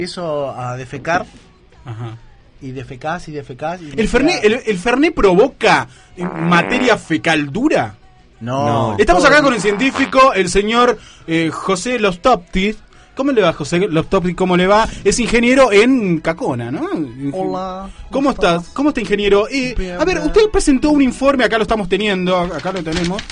Empiezo a defecar. Ajá. Y defecás y defecás. Y ¿El Fernet provoca materia fecal dura? No. Estamos acá con el científico, el señor José Lostoptis. ¿Cómo le va, José Lostoptis? ¿Cómo le va? Es ingeniero en Cacona, ¿no? Hola. ¿Cómo estás? ¿Cómo está, ingeniero? A ver, usted presentó un informe, acá lo estamos teniendo, acá lo tenemos.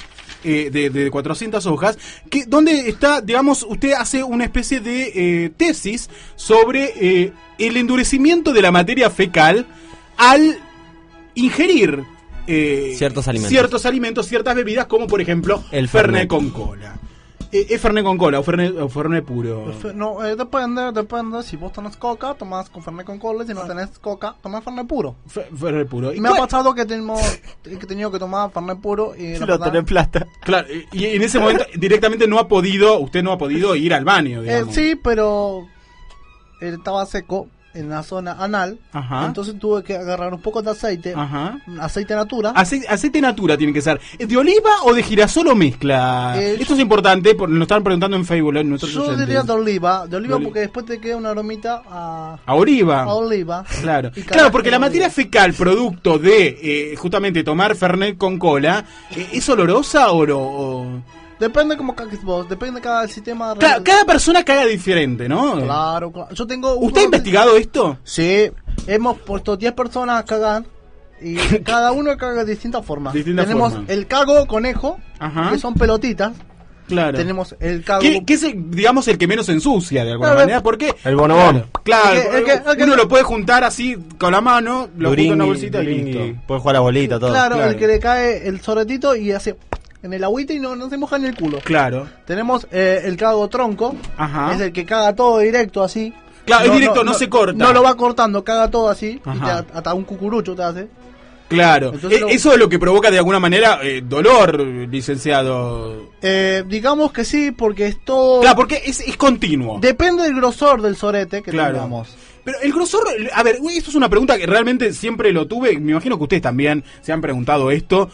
De 400 hojas, donde está, digamos, usted hace una especie de tesis sobre el endurecimiento de la materia fecal al ingerir ciertos alimentos, ciertas bebidas, como por ejemplo el Fernet con cola. ¿Es Fernet con cola o Fernet puro? No, depende. Si vos tenés coca, tomás con Fernet con cola. Si no tenés coca, tomás Fernet puro. Fernet puro. Me ha pasado que he tenido que tomar Fernet puro y si no tenés plata. Claro, y en ese momento directamente usted no ha podido ir al baño, digamos. Sí, pero estaba seco en la zona anal. Ajá. Entonces tuve que agarrar un poco de aceite. Ajá. Aceite natura. Aceite natura tiene que ser. ¿De oliva o de girasol o mezcla? Esto es importante, nos estaban preguntando en Facebook yo oyentes. diría de oliva porque después te queda una aromita a oliva. A oliva. Claro. Claro, porque la materia fecal producto de justamente tomar Fernet con cola, ¿es olorosa o Depende como cagues vos, depende de cada sistema. Cada persona caga diferente, ¿no? Claro. Yo tengo. ¿Usted ha investigado esto? Sí, hemos puesto 10 personas a cagar y cada uno caga de distintas formas. Tenemos el cago conejo, que son pelotitas. Claro. Tenemos el cago. Que es, digamos, el que menos ensucia de alguna manera. ¿Por qué? El bonobón. Claro. Uno lo puede juntar así con la mano, lo junta en una bolsita y listo. Puede jugar a bolita, todo. Claro, el que le cae el soretito y hace en el agüita y no se moja en el culo. Claro. Tenemos el cago tronco. Ajá. Es el que caga todo directo así. Claro, es directo, no se corta. No lo va cortando, caga todo así. Ajá. Y hasta un cucurucho te hace. Claro. Eso es lo que provoca de alguna manera dolor, licenciado. Digamos que sí, porque es todo. Claro, porque es continuo. Depende del grosor del sorete que tengamos. Pero el grosor, a ver, esto es una pregunta que realmente siempre lo tuve. Me imagino que ustedes también se han preguntado esto.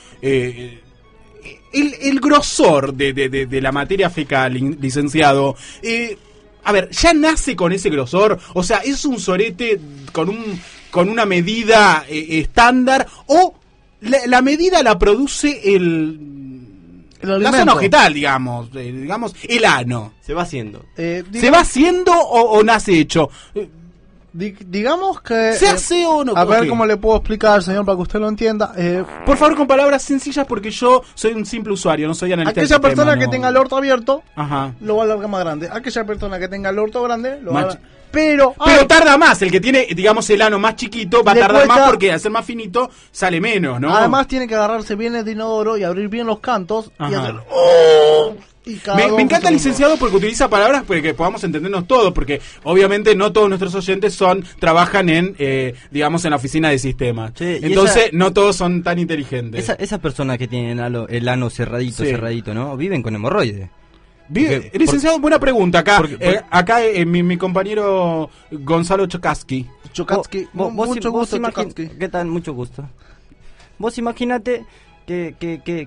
El grosor de la materia fecal, licenciado, a ver, ¿ya nace con ese grosor? O sea, ¿es un sorete con una medida estándar o la medida la produce la zona objetal, digamos, el ano? Se va haciendo. ¿Se va haciendo o nace hecho? Digamos que... ¿Se hace o no? A ver cómo le puedo explicar, señor, para que usted lo entienda. Por favor, con palabras sencillas, porque yo soy un simple usuario, no soy analista. Aquella persona que tenga el orto abierto, ajá, lo va a alargar más grande. Aquella persona que tenga el orto grande, lo va a... Pero tarda más, el que tiene, digamos, el ano más chiquito va a tardar más porque al ser más finito sale menos, ¿no? Además tiene que agarrarse bien el inodoro y abrir bien los cantos. Ajá. Y hacer... Me encanta, licenciado, porque utiliza palabras para que podamos entendernos todos, porque obviamente no todos nuestros oyentes trabajan en, digamos, en la oficina de sistemas. Sí, entonces no todos son tan inteligentes. Esa persona que tiene el ano cerradito, ¿no? Viven con hemorroides. Licenciado, buena pregunta acá. Acá mi compañero Gonzalo Chokaski. Mucho gusto, Chokaski. ¿Qué tal? Mucho gusto. Vos imagínate que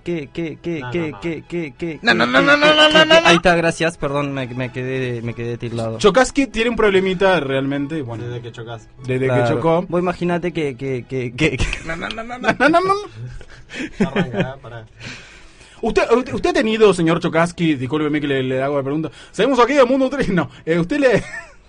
ahí está, gracias, perdón, me quedé tildado. Chokaski tiene un problemita realmente, bueno, desde que chocaste. Desde que chocó. Vos imagínate que Pará. ¿Usted ha tenido, señor Chokaski, discúlpeme que le hago la pregunta, ¿sabemos aquí del mundo 3? No, usted le...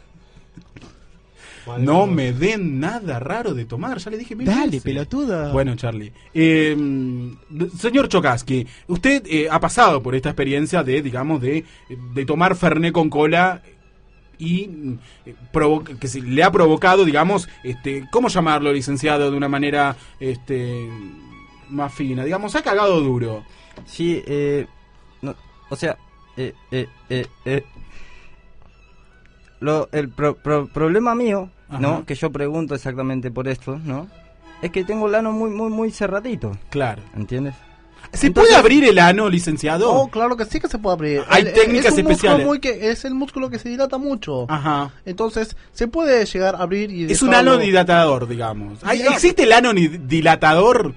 No me den nada raro de tomar, ya le dije mil veces. Dale, pelotuda. Bueno, Charlie. Señor Chokaski, usted ha pasado por esta experiencia de tomar Fernet con cola y que le ha provocado, digamos, ¿cómo llamarlo, licenciado, de una manera más fina? Digamos, ha cagado duro. Sí, no, o sea, el problema mío, ajá, ¿no? Que yo pregunto exactamente por esto, ¿no? Es que tengo el ano muy cerradito. Claro. ¿Entiendes? ¿Se puede abrir el ano, licenciado? Oh, claro que sí que se puede abrir. Hay técnicas especiales. Es el músculo que se dilata mucho. Ajá. Entonces, se puede llegar a abrir y... Es un ano dilatador, digamos. ¿Existe el ano dilatador?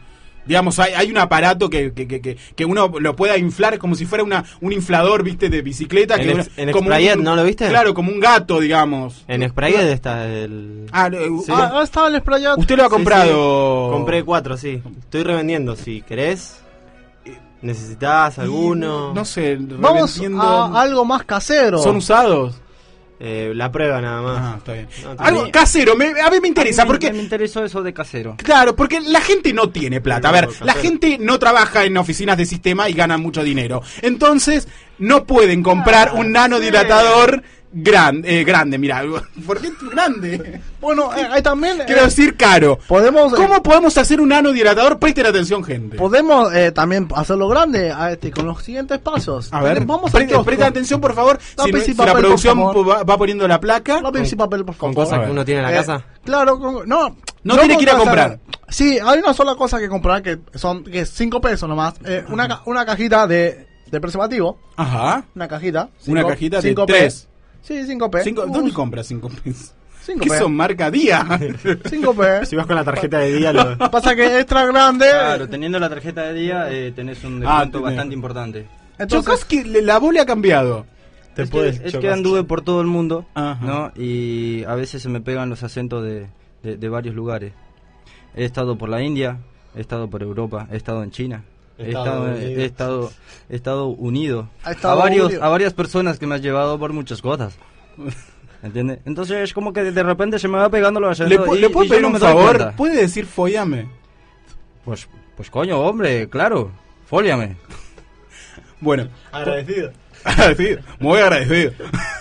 Digamos, hay un aparato que uno lo pueda inflar como si fuera un inflador, ¿viste? De bicicleta. En Sprayet, ¿no lo viste? Claro, como un gato, digamos. En Sprayet está el... estaba el Sprayet. ¿Usted lo ha comprado? Sí. Compré 4, sí. Estoy revendiendo, si querés. ¿Necesitas alguno? No sé. Vamos a algo más casero. ¿Son usados? La prueba nada más. Está bien. Algo casero, a mí me interesa. Porque me interesó eso de casero. Claro, porque la gente no tiene plata. A ver, la gente no trabaja en oficinas de sistema y gana mucho dinero. Entonces, no pueden comprar un nanodilatador grande, mira. ¿Por qué grande? Bueno, hay también... Quiero decir caro. ¿Cómo podemos hacer un nanodilatador? Presten atención, gente. Podemos también hacerlo grande con los siguientes pasos. A ver, presten atención, por favor. Si la producción va poniendo la placa. Lápiz y papel, por favor. ¿Con cosas que uno tiene en la casa? Claro, no tiene que ir a comprar. Sí, hay una sola cosa que comprar que es 5 pesos nomás. Una cajita de preservativo. Ajá. Una cajita. Una cajita de 3. Sí, 5p. ¿Dónde compras 5 pesos? 5p. ¿Qué son? Marca Día. 5p. Si vas con la tarjeta de Día... Pasa que es extra grande. Claro, teniendo la tarjeta de Día tenés un descuento bastante importante. Entonces, que la voz le ha cambiado. Es que anduve por todo el mundo, ¿no? Y a veces se me pegan los acentos de varios lugares. He estado por la India, he estado por Europa, he estado en China. He estado unido a varias personas que me has llevado por muchas cosas. ¿Entiendes? Entonces es como que de repente se me va pegando los acentos. ¿Le puedo pedir un favor? ¿Puede decir fóllame? Pues coño, hombre, claro, fóllame. Bueno, agradecido. Muy agradecido.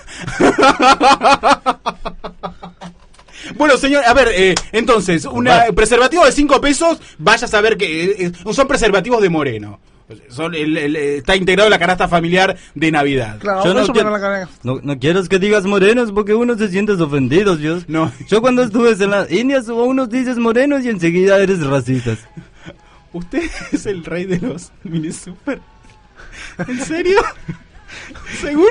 Bueno, señor, a ver, entonces, preservativo de 5 pesos, vaya a saber que son preservativos de Moreno. Está integrado en la canasta familiar de Navidad. Claro, yo no quiero que digas morenos porque uno se siente ofendido, Dios. No. Yo cuando estuve en las Indias, unos dices morenos y enseguida eres racista. ¿Usted es el rey de los mini super? ¿En serio? ¿Seguro?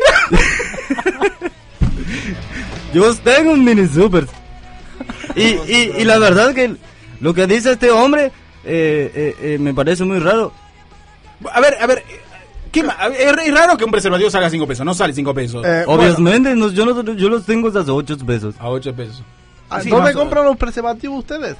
Yo tengo un mini super. Y la verdad que lo que dice este hombre me parece muy raro. A ver, ¿qué más? Es raro que un preservativo salga 5 pesos, no sale 5 pesos. Obviamente, yo los tengo a 8 pesos. A 8 pesos. ¿Dónde compran los preservativos ustedes?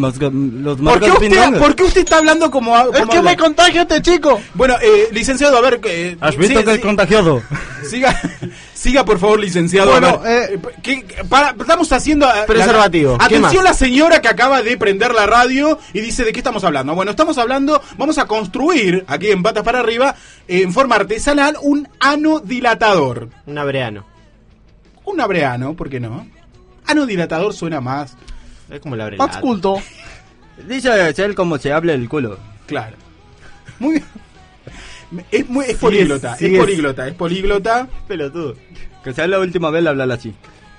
¿Por qué usted está hablando como es que me contagio este chico? Bueno, licenciado, a ver... ¿Has visto que es contagiado? Siga, por favor, licenciado. Bueno, estamos haciendo... Preservativo. Atención, la señora que acaba de prender la radio y dice de qué estamos hablando. Bueno, estamos hablando, vamos a construir, aquí en Patas para Arriba, en forma artesanal, un anodilatador. Un abreano. Un abreano, ¿por qué no? Anodilatador suena más... Es como la más culto. Dice él como se habla el culo. Claro. Es políglota, es políglota. Pelotudo. Que sea la última vez hablar así.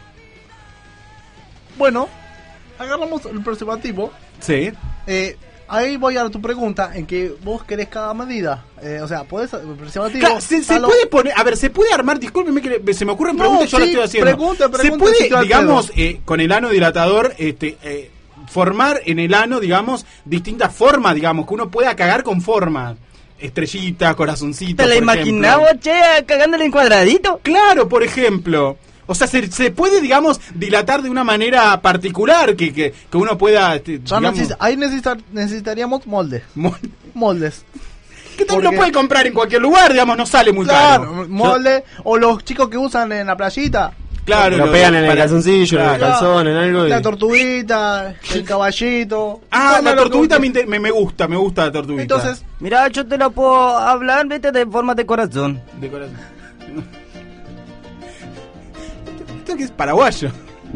Bueno, agarramos el preservativo. Sí. Ahí voy a tu pregunta, en que vos querés cada medida. O sea, podés el preservativo. Claro, se puede poner, a ver, se puede armar, discúlpeme que se me ocurren preguntas, yo las estoy haciendo. Pregunta, se puede, digamos, con el anodilatador, formar en el ano, digamos, distintas formas, digamos, que uno pueda cagar con formas. Estrellitas, corazoncitos. ¿Te la imaginaba, che, cagándole en cuadradito? Claro, por ejemplo. O sea, se puede, digamos, dilatar de una manera particular que uno pueda... ahí necesitaríamos moldes. Moldes. Que también lo puede comprar en cualquier lugar, digamos, no sale muy caro. Claro, moldes, o los chicos que usan en la playita. Claro, lo pegan en el calzoncillo, en el calzón, en algo. La tortuguita, el caballito. La tortuguita me gusta la tortuguita. Entonces, mira, yo te la puedo hablar, vete, de forma de corazón. De corazón. Esto que es paraguayo.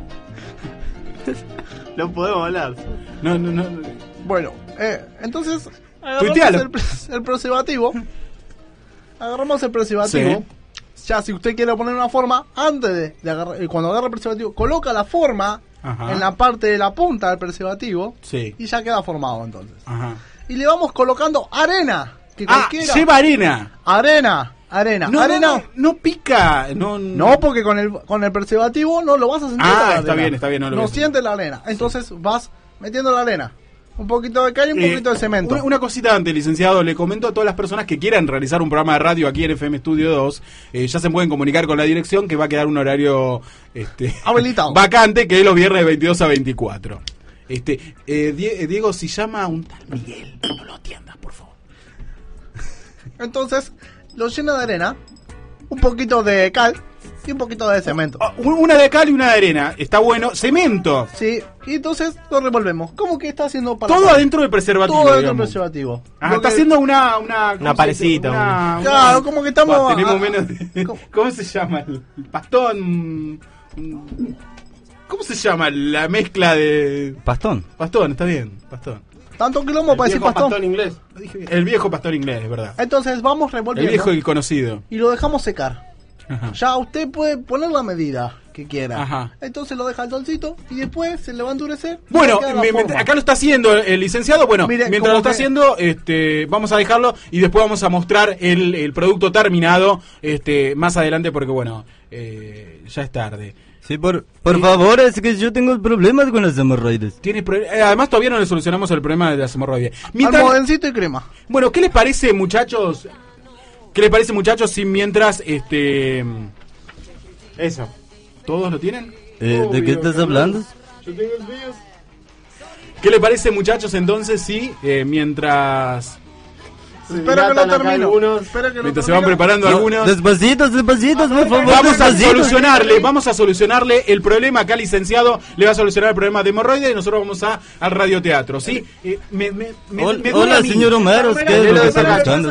No podemos hablar. No. Bueno, entonces agarramos el preservativo. Agarramos el preservativo. Sí. Ya, si usted quiere poner una forma, antes de agarrar, cuando agarra el preservativo, coloca la forma en la parte de la punta del preservativo. Sí. Y ya queda formado entonces. Ajá. Y le vamos colocando arena. Que lleva arena. Arena. No pica. No, porque con el preservativo no lo vas a sentir. Está bien. No sientes la arena. Entonces vas metiendo la arena. Un poquito de cal y un poquito de cemento. Una cosita antes, licenciado, le comento a todas las personas que quieran realizar un programa de radio aquí en FM Studio 2, ya se pueden comunicar con la dirección, que va a quedar un horario habilitado, vacante, que es los viernes de 22 a 24. Diego, si llama un tal Miguel, no lo atiendas, por favor. Entonces, lo llena de arena, un poquito de cal y un poquito de cemento. Una de cal y una de arena, está bueno. Cemento. Sí, y entonces lo revolvemos. ¿Cómo que está haciendo para todo adentro del preservativo? Todo adentro del preservativo. Está haciendo una parecita. Claro, como que estamos... tenemos menos de... ¿Cómo se llama? El pastón... ¿Cómo se llama la mezcla de...? Pastón, está bien, pastón. Tanto quilombo para decir pastón. Inglés. El viejo pastor inglés, es verdad. Entonces vamos revolviendo. El viejo y conocido. Y lo dejamos secar. Ajá. Ya usted puede poner la medida que quiera. Ajá. Entonces lo deja al solcito y después se le va a endurecer. Bueno, acá lo está haciendo el licenciado. Bueno, mire, mientras lo está haciendo, vamos a dejarlo y después vamos a mostrar el producto terminado más adelante porque, bueno, ya es tarde. Sí, por favor, es que yo tengo problemas con las hemorroides. Además, todavía no le solucionamos el problema de las hemorroides. Almohadencito y crema. Bueno, ¿qué les parece, muchachos? Si mientras, eso. ¿Todos lo tienen? ¿De qué estás hablando? Yo tengo el mío. ¿Qué les parece, muchachos, entonces, si mientras... Espero que lo termine. Mientras se van preparando algunos. Despacitos, por favor. Vamos a solucionarle el problema acá, licenciado. Le va a solucionar el problema de hemorroides y nosotros vamos al radioteatro, ¿sí? Hola, señor Homero, ¿qué es lo que está escuchando?